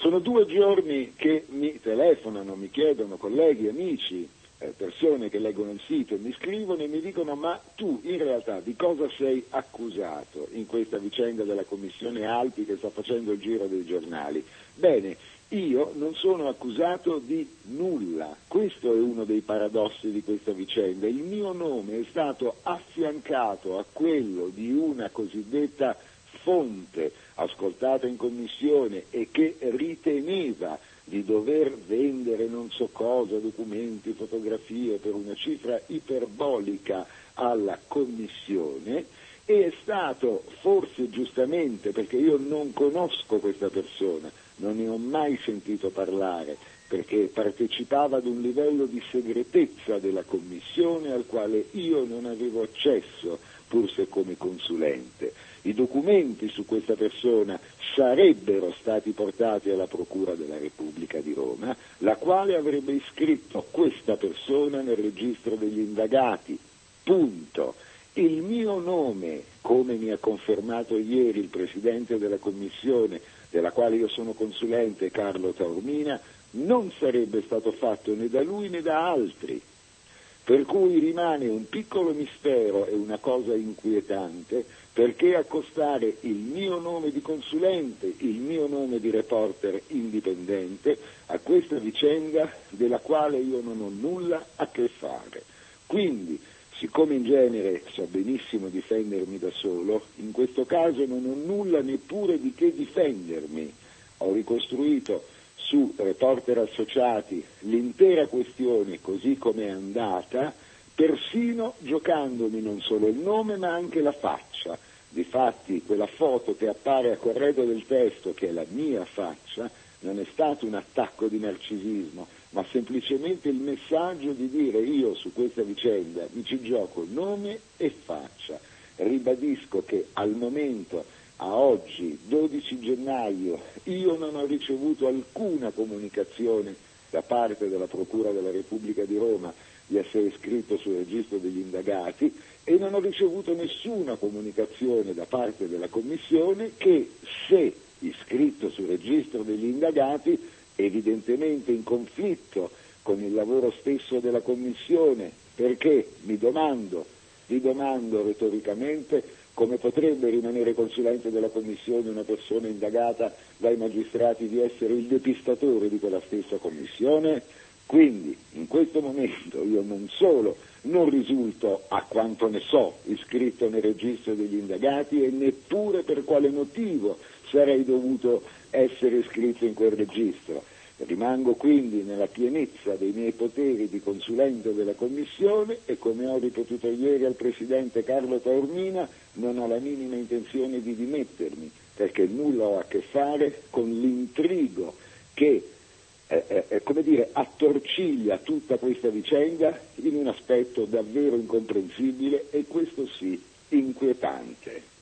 Sono 2 giorni che mi telefonano, mi chiedono colleghi, amici, persone che leggono il sito, mi scrivono e mi dicono: ma tu in realtà di cosa sei accusato in questa vicenda della commissione Alpi che sta facendo il giro dei giornali? Bene, io non sono accusato di nulla, questo è uno dei paradossi di questa vicenda. Il mio nome è stato affiancato a quello di una cosiddetta fonte ascoltata in commissione e che riteneva di dover vendere non so cosa, documenti, fotografie per una cifra iperbolica alla commissione, e è stato, forse giustamente, perché io non conosco questa persona, non ne ho mai sentito parlare, perché partecipava ad un livello di segretezza della commissione al quale io non avevo accesso, pur se come consulente. I documenti su questa persona sarebbero stati portati alla Procura della Repubblica di Roma, la quale avrebbe iscritto questa persona nel registro degli indagati. Punto. Il mio nome, come mi ha confermato ieri il Presidente della Commissione, della quale io sono consulente, Carlo Taormina, non sarebbe stato fatto né da lui né da altri. Per cui rimane un piccolo mistero e una cosa inquietante, perché accostare il mio nome di consulente, il mio nome di reporter indipendente a questa vicenda della quale io non ho nulla a che fare. Quindi, siccome in genere so benissimo difendermi da solo, in questo caso non ho nulla neppure di che difendermi. Ho ricostruito su Reporter Associati l'intera questione così come è andata, persino giocandomi non solo il nome ma anche la faccia. Difatti quella foto che appare a corredo del testo, che è la mia faccia, non è stato un attacco di narcisismo, ma semplicemente il messaggio di dire: io su questa vicenda mi ci gioco nome e faccia. Ribadisco che al momento, a oggi, 12 gennaio, io non ho ricevuto alcuna comunicazione da parte della Procura della Repubblica di Roma di essere iscritto sul registro degli indagati e non ho ricevuto nessuna comunicazione da parte della Commissione che, se iscritto sul registro degli indagati, evidentemente in conflitto con il lavoro stesso della Commissione, perché vi domando retoricamente come potrebbe rimanere consulente della Commissione una persona indagata dai magistrati di essere il depistatore di quella stessa Commissione. Quindi in questo momento io non solo non risulto, a quanto ne so, iscritto nel registro degli indagati e neppure per quale motivo sarei dovuto essere iscritto in quel registro. Rimango quindi nella pienezza dei miei poteri di consulente della Commissione e, come ho ripetuto ieri al Presidente Carlo Taormina, non ho la minima intenzione di dimettermi, perché nulla ho a che fare con l'intrigo che attorciglia tutta questa vicenda in un aspetto davvero incomprensibile e questo sì inquietante.